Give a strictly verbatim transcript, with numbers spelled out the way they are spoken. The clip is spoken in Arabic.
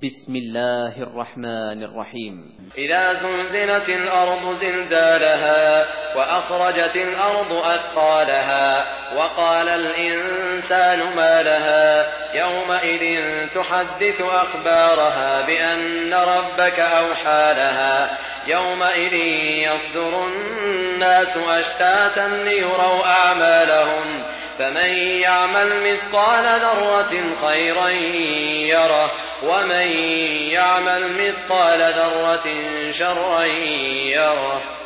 بسم الله الرحمن الرحيم. إذا زلزلت الأرض زلزالها وأخرجت الأرض أثقالها وقال الإنسان ما لها يومئذ تحدث أخبارها بأن ربك أوحى لها يومئذ يصدر الناس أشتاتا ليروا أعمالهم فمن يعمل مثقال ذرة خيرا يره ومن يعمل مثقال ذرة شرا يره.